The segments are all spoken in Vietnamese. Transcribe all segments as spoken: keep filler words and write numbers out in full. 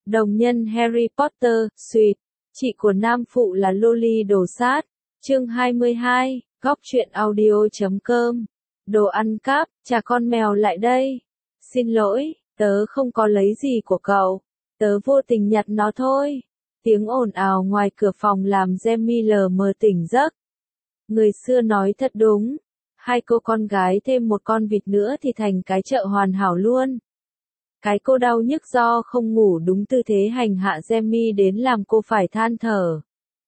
Đồng nhân Harry Potter, Sweet, chị của nam phụ là Loli đồ sát. Chương hai mươi hai, góc truyện audio chấm com. Đồ ăn cắp, trả con mèo lại đây. Xin lỗi, tớ không có lấy gì của cậu. Tớ vô tình nhặt nó thôi. Tiếng ồn ào ngoài cửa phòng làm Jamie lờ mờ tỉnh giấc. Người xưa nói thật đúng. Hai cô con gái thêm một con vịt nữa thì thành cái chợ hoàn hảo luôn. Cái cô đau nhức do không ngủ đúng tư thế hành hạ Jamie đến làm cô phải than thở.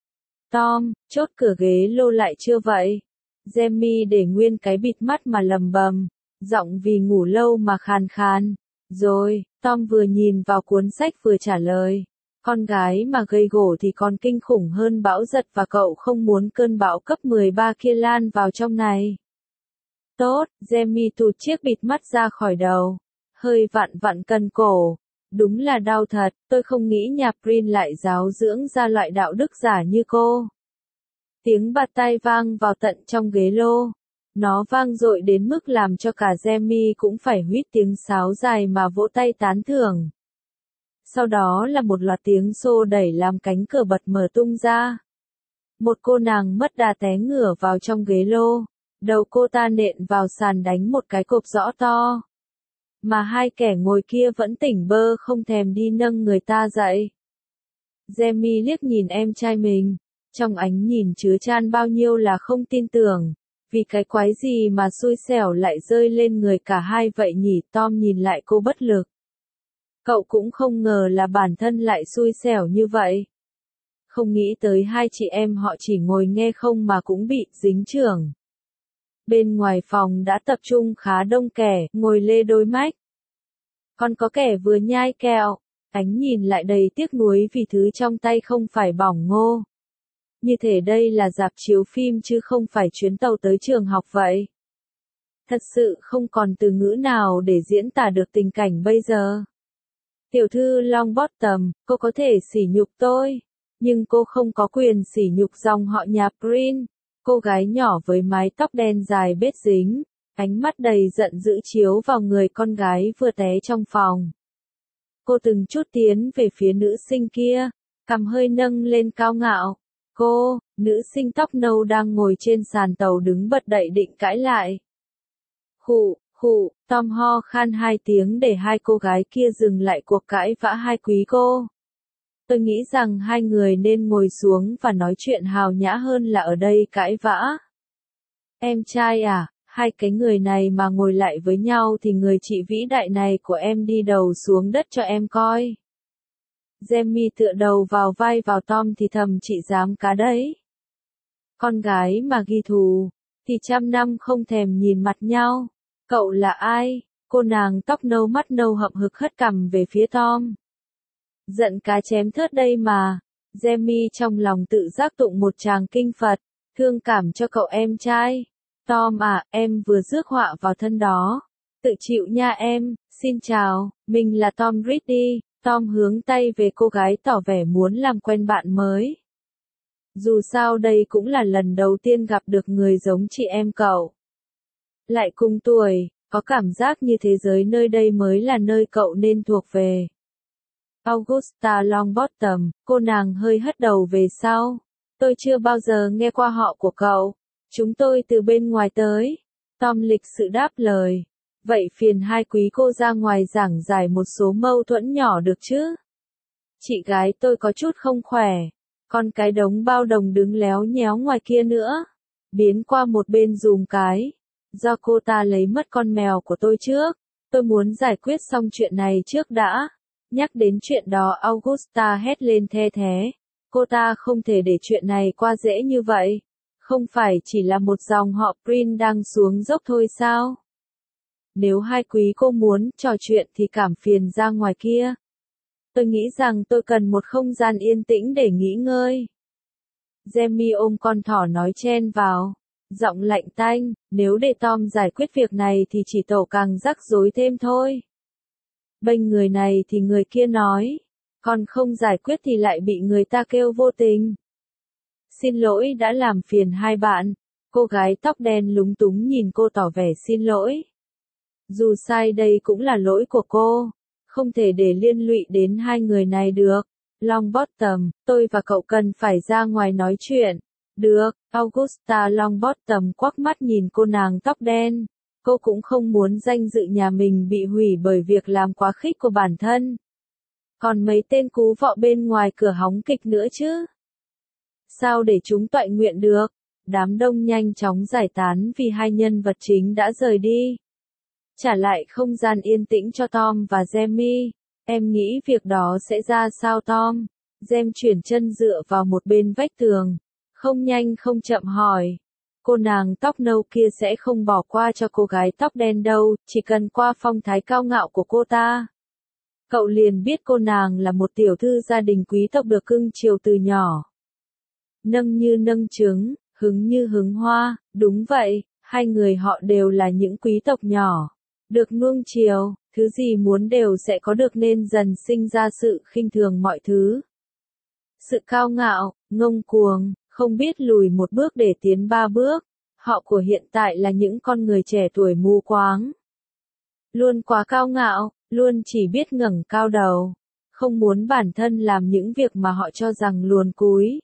Tom, chốt cửa ghế lô lại chưa vậy? Jamie để nguyên cái bịt mắt mà lầm bầm, giọng vì ngủ lâu mà khàn khàn. Rồi, Tom vừa nhìn vào cuốn sách vừa trả lời. Con gái mà gây gổ thì còn kinh khủng hơn bão giật và cậu không muốn cơn bão cấp mười ba kia lan vào trong này. Tốt, Jamie tụt chiếc bịt mắt ra khỏi đầu. Hơi vặn vặn cần cổ. Đúng là đau thật, tôi không nghĩ nhà Prin lại giáo dưỡng ra loại đạo đức giả như cô. Tiếng bạt tay vang vào tận trong ghế lô. Nó vang dội đến mức làm cho cả Jamie cũng phải huýt tiếng sáo dài mà vỗ tay tán thưởng. Sau đó là một loạt tiếng xô đẩy làm cánh cửa bật mở tung ra. Một cô nàng mất đà té ngửa vào trong ghế lô. Đầu cô ta nện vào sàn đánh một cái cộp rõ to. Mà hai kẻ ngồi kia vẫn tỉnh bơ không thèm đi nâng người ta dậy. Jamie liếc nhìn em trai mình. Trong ánh nhìn chứa chan bao nhiêu là không tin tưởng. Vì cái quái gì mà xui xẻo lại rơi lên người cả hai vậy nhỉ? Tom nhìn lại cô bất lực. Cậu cũng không ngờ là bản thân lại xui xẻo như vậy. Không nghĩ tới hai chị em họ chỉ ngồi nghe không mà cũng bị dính chưởng. Bên ngoài phòng đã tập trung khá đông kẻ, ngồi lê đôi mách. Còn có kẻ vừa nhai kẹo, ánh nhìn lại đầy tiếc nuối vì thứ trong tay không phải bỏng ngô. Như thể đây là rạp chiếu phim chứ không phải chuyến tàu tới trường học vậy. Thật sự không còn từ ngữ nào để diễn tả được tình cảnh bây giờ. Tiểu thư Longbottom, cô có thể sỉ nhục tôi, nhưng cô không có quyền sỉ nhục dòng họ nhà Prin. Cô gái nhỏ với mái tóc đen dài bết dính, ánh mắt đầy giận dữ chiếu vào người con gái vừa té trong phòng. Cô từng chút tiến về phía nữ sinh kia, cằm hơi nâng lên cao ngạo. Cô, nữ sinh tóc nâu đang ngồi trên sàn tàu đứng bật dậy định cãi lại. Khụ, khụ, Tom ho khan hai tiếng để hai cô gái kia dừng lại cuộc cãi vã hai quý cô. Tôi nghĩ rằng hai người nên ngồi xuống và nói chuyện hào nhã hơn là ở đây cãi vã. Em trai à, hai cái người này mà ngồi lại với nhau thì người chị vĩ đại này của em đi đầu xuống đất cho em coi. Jamie tựa đầu vào vai vào Tom thì thầm chị dám cá đấy. Con gái mà ghi thù, thì trăm năm không thèm nhìn mặt nhau. Cậu là ai? Cô nàng tóc nâu mắt nâu hậm hực hất cằm về phía Tom. Giận cá chém thớt đây mà. Jamie trong lòng tự giác tụng một tràng kinh Phật, thương cảm cho cậu em trai. Tom à, em vừa rước họa vào thân đó. Tự chịu nha em, xin chào, mình là Tom Ridley. Tom hướng tay về cô gái tỏ vẻ muốn làm quen bạn mới. Dù sao đây cũng là lần đầu tiên gặp được người giống chị em cậu. Lại cùng tuổi, có cảm giác như thế giới nơi đây mới là nơi cậu nên thuộc về. Augusta Longbottom, cô nàng hơi hất đầu về sau. Tôi chưa bao giờ nghe qua họ của cậu. Chúng tôi từ bên ngoài tới. Tom lịch sự đáp lời. Vậy phiền hai quý cô ra ngoài giảng giải một số mâu thuẫn nhỏ được chứ? Chị gái tôi có chút không khỏe. Còn cái đống bao đồng đứng léo nhéo ngoài kia nữa. Biến qua một bên dùm cái. Do cô ta lấy mất con mèo của tôi trước. Tôi muốn giải quyết xong chuyện này trước đã. Nhắc đến chuyện đó Augusta hét lên the thé. Cô ta không thể để chuyện này qua dễ như vậy. Không phải chỉ là một dòng họ Prin đang xuống dốc thôi sao? Nếu hai quý cô muốn trò chuyện thì cảm phiền ra ngoài kia. Tôi nghĩ rằng tôi cần một không gian yên tĩnh để nghỉ ngơi. Jamie ôm con thỏ nói chen vào. Giọng lạnh tanh, nếu để Tom giải quyết việc này thì chỉ tổ càng rắc rối thêm thôi. Bênh người này thì người kia nói. Còn không giải quyết thì lại bị người ta kêu vô tình. Xin lỗi đã làm phiền hai bạn. Cô gái tóc đen lúng túng nhìn cô tỏ vẻ xin lỗi. Dù sai đây cũng là lỗi của cô. không thể để liên lụy đến hai người này được. Longbottom, tôi và cậu cần phải ra ngoài nói chuyện. Được, Augusta Longbottom quắc mắt nhìn cô nàng tóc đen. Cô cũng không muốn danh dự nhà mình bị hủy bởi việc làm quá khích của bản thân. Còn mấy tên cú vọ bên ngoài cửa hóng kịch nữa chứ? Sao để chúng toại nguyện được? Đám đông nhanh chóng giải tán vì hai nhân vật chính đã rời đi. Trả lại không gian yên tĩnh cho Tom và Jamie. Em nghĩ việc đó sẽ ra sao Tom? Jem chuyển chân dựa vào một bên vách tường. Không nhanh không chậm hỏi. Cô nàng tóc nâu kia sẽ không bỏ qua cho cô gái tóc đen đâu, chỉ cần qua phong thái cao ngạo của cô ta. Cậu liền biết cô nàng là một tiểu thư gia đình quý tộc được cưng chiều từ nhỏ. Nâng như nâng trứng, hứng như hứng hoa, đúng vậy, hai người họ đều là những quý tộc nhỏ. Được nuông chiều, thứ gì muốn đều sẽ có được nên dần sinh ra sự khinh thường mọi thứ. Sự cao ngạo, ngông cuồng, không biết lùi một bước để tiến ba bước. Họ của hiện tại là những con người trẻ tuổi mù quáng. Luôn quá cao ngạo, luôn chỉ biết ngẩng cao đầu. Không muốn bản thân làm những việc mà họ cho rằng luồn cúi.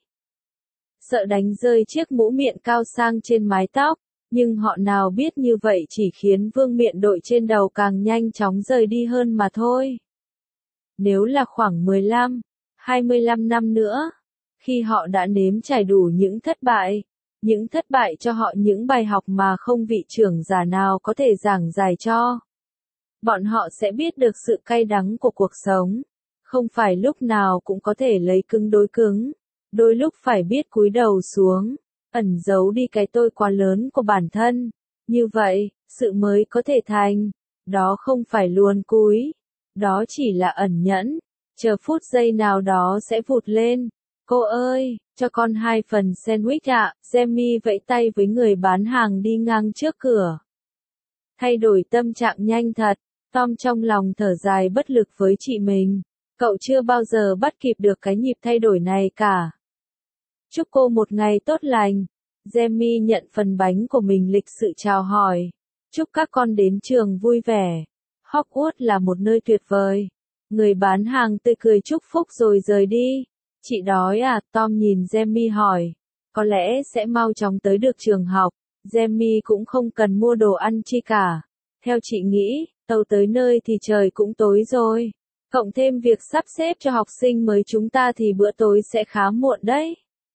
Sợ đánh rơi chiếc mũ miệng cao sang trên mái tóc. Nhưng họ nào biết như vậy chỉ khiến vương miện đội trên đầu càng nhanh chóng rời đi hơn mà thôi. Nếu là khoảng mười lăm, hai mươi lăm năm nữa, khi họ đã nếm trải đủ những thất bại, những thất bại cho họ những bài học mà không vị trưởng giả nào có thể giảng giải cho. Bọn họ sẽ biết được sự cay đắng của cuộc sống. Không phải lúc nào cũng có thể lấy cứng đối cứng. Đôi lúc phải biết cúi đầu xuống. Ẩn giấu đi cái tôi quá lớn của bản thân. Như vậy, sự mới có thể thành. Đó không phải luồn cúi. Đó chỉ là ẩn nhẫn. Chờ phút giây nào đó sẽ vụt lên. Cô ơi, cho con hai phần sandwich ạ. Jamie vẫy tay với người bán hàng đi ngang trước cửa. Thay đổi tâm trạng nhanh thật. Tom trong lòng thở dài bất lực với chị mình. Cậu chưa bao giờ bắt kịp được cái nhịp thay đổi này cả. Chúc cô một ngày tốt lành. Jamie nhận phần bánh của mình lịch sự chào hỏi. Chúc các con đến trường vui vẻ. Hogwarts là một nơi tuyệt vời. Người bán hàng tươi cười chúc phúc rồi rời đi. Chị đói à? Tom nhìn Jamie hỏi. Có lẽ sẽ mau chóng tới được trường học. Jamie cũng không cần mua đồ ăn chi cả. Theo chị nghĩ, tàu tới nơi thì trời cũng tối rồi. Cộng thêm việc sắp xếp cho học sinh mới chúng ta thì bữa tối sẽ khá muộn đấy.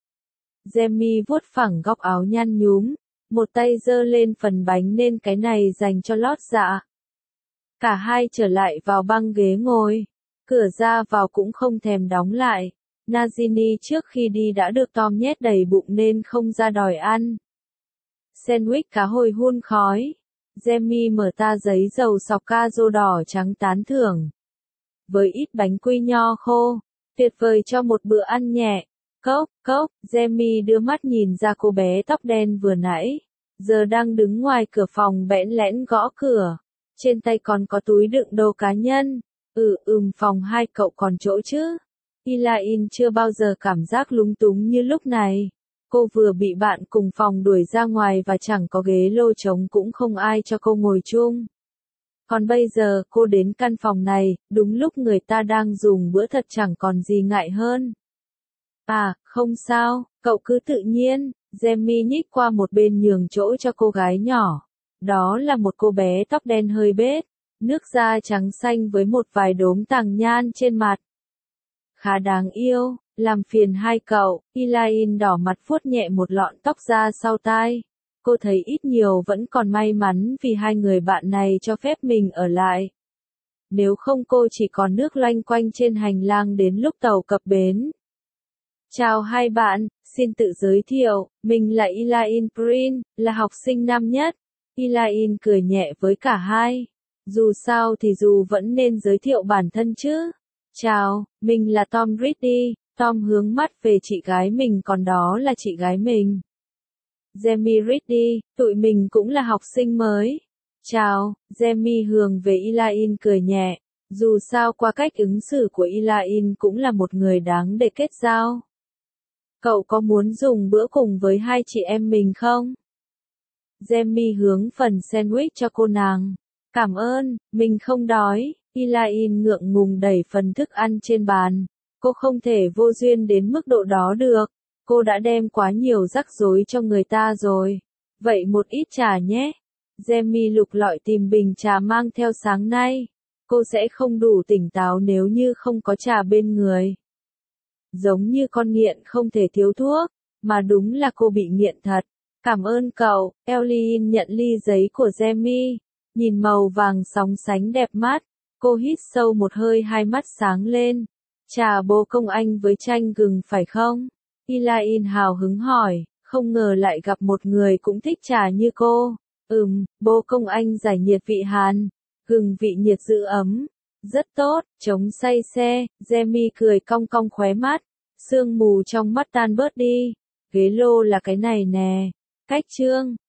Jamie vuốt phẳng góc áo nhăn nhúm, một tay giơ lên phần bánh nên cái này dành cho lót dạ. Cả hai trở lại vào băng ghế ngồi, cửa ra vào cũng không thèm đóng lại. Nagini trước khi đi đã được Tom nhét đầy bụng nên không ra đòi ăn. Sandwich cá hồi hun khói. Jamie mở ta giấy dầu sọc ca rô đỏ trắng tán thưởng. Với ít bánh quy nho khô, tuyệt vời cho một bữa ăn nhẹ. Cốc, cốc, Jamie đưa mắt nhìn ra cô bé tóc đen vừa nãy. Giờ đang đứng ngoài cửa phòng bẽn lẽn gõ cửa. Trên tay còn có túi đựng đồ cá nhân. Ừ ừm phòng hai cậu còn chỗ chứ. Elaine chưa bao giờ cảm giác lúng túng như lúc này. Cô vừa bị bạn cùng phòng đuổi ra ngoài và chẳng có ghế lô trống cũng không ai cho cô ngồi chung. Còn bây giờ cô đến căn phòng này, đúng lúc người ta đang dùng bữa thật chẳng còn gì ngại hơn. À, không sao, cậu cứ tự nhiên. Jamie nhích qua một bên nhường chỗ cho cô gái nhỏ. Đó là một cô bé tóc đen hơi bết, nước da trắng xanh với một vài đốm tàng nhan trên mặt. Khá đáng yêu, làm phiền hai cậu. Elaine đỏ mặt vuốt nhẹ một lọn tóc ra sau tai. Cô thấy ít nhiều vẫn còn may mắn vì hai người bạn này cho phép mình ở lại. Nếu không cô chỉ còn nước loanh quanh trên hành lang đến lúc tàu cập bến. Chào hai bạn, xin tự giới thiệu, mình là Elaine Prin, là học sinh năm nhất. Elaine cười nhẹ với cả hai. Dù sao thì dù vẫn nên giới thiệu bản thân chứ. Chào, mình là Tom Ridley. Tom hướng mắt về chị gái mình còn đó là chị gái mình. Jamie Ridley, tụi mình cũng là học sinh mới. Chào, Jamie hướng về Elaine cười nhẹ. Dù sao qua cách ứng xử của Elaine cũng là một người đáng để kết giao. Cậu có muốn dùng bữa cùng với hai chị em mình không? Jamie hướng phần sandwich cho cô nàng. Cảm ơn, mình không đói. Elaine ngượng ngùng đẩy phần thức ăn trên bàn. Cô không thể vô duyên đến mức độ đó được. Cô đã đem quá nhiều rắc rối cho người ta rồi. Vậy một ít trà nhé. Jamie lục lọi tìm bình trà mang theo sáng nay. Cô sẽ không đủ tỉnh táo nếu như không có trà bên người. Giống như con nghiện không thể thiếu thuốc, mà đúng là cô bị nghiện thật. Cảm ơn cậu, Elaine nhận ly giấy của Jamie. Nhìn màu vàng sóng sánh đẹp mắt, cô hít sâu một hơi, hai mắt sáng lên. Trà bồ công anh với chanh gừng phải không? Elaine hào hứng hỏi, không ngờ lại gặp một người cũng thích trà như cô. Ừm, bồ công anh giải nhiệt vị hàn, gừng vị nhiệt giữ ấm. Rất tốt, chống say xe, Jamie cười cong cong khóe mắt. Sương mù trong mắt tan bớt đi. Ghế lô là cái này nè. Cách chương.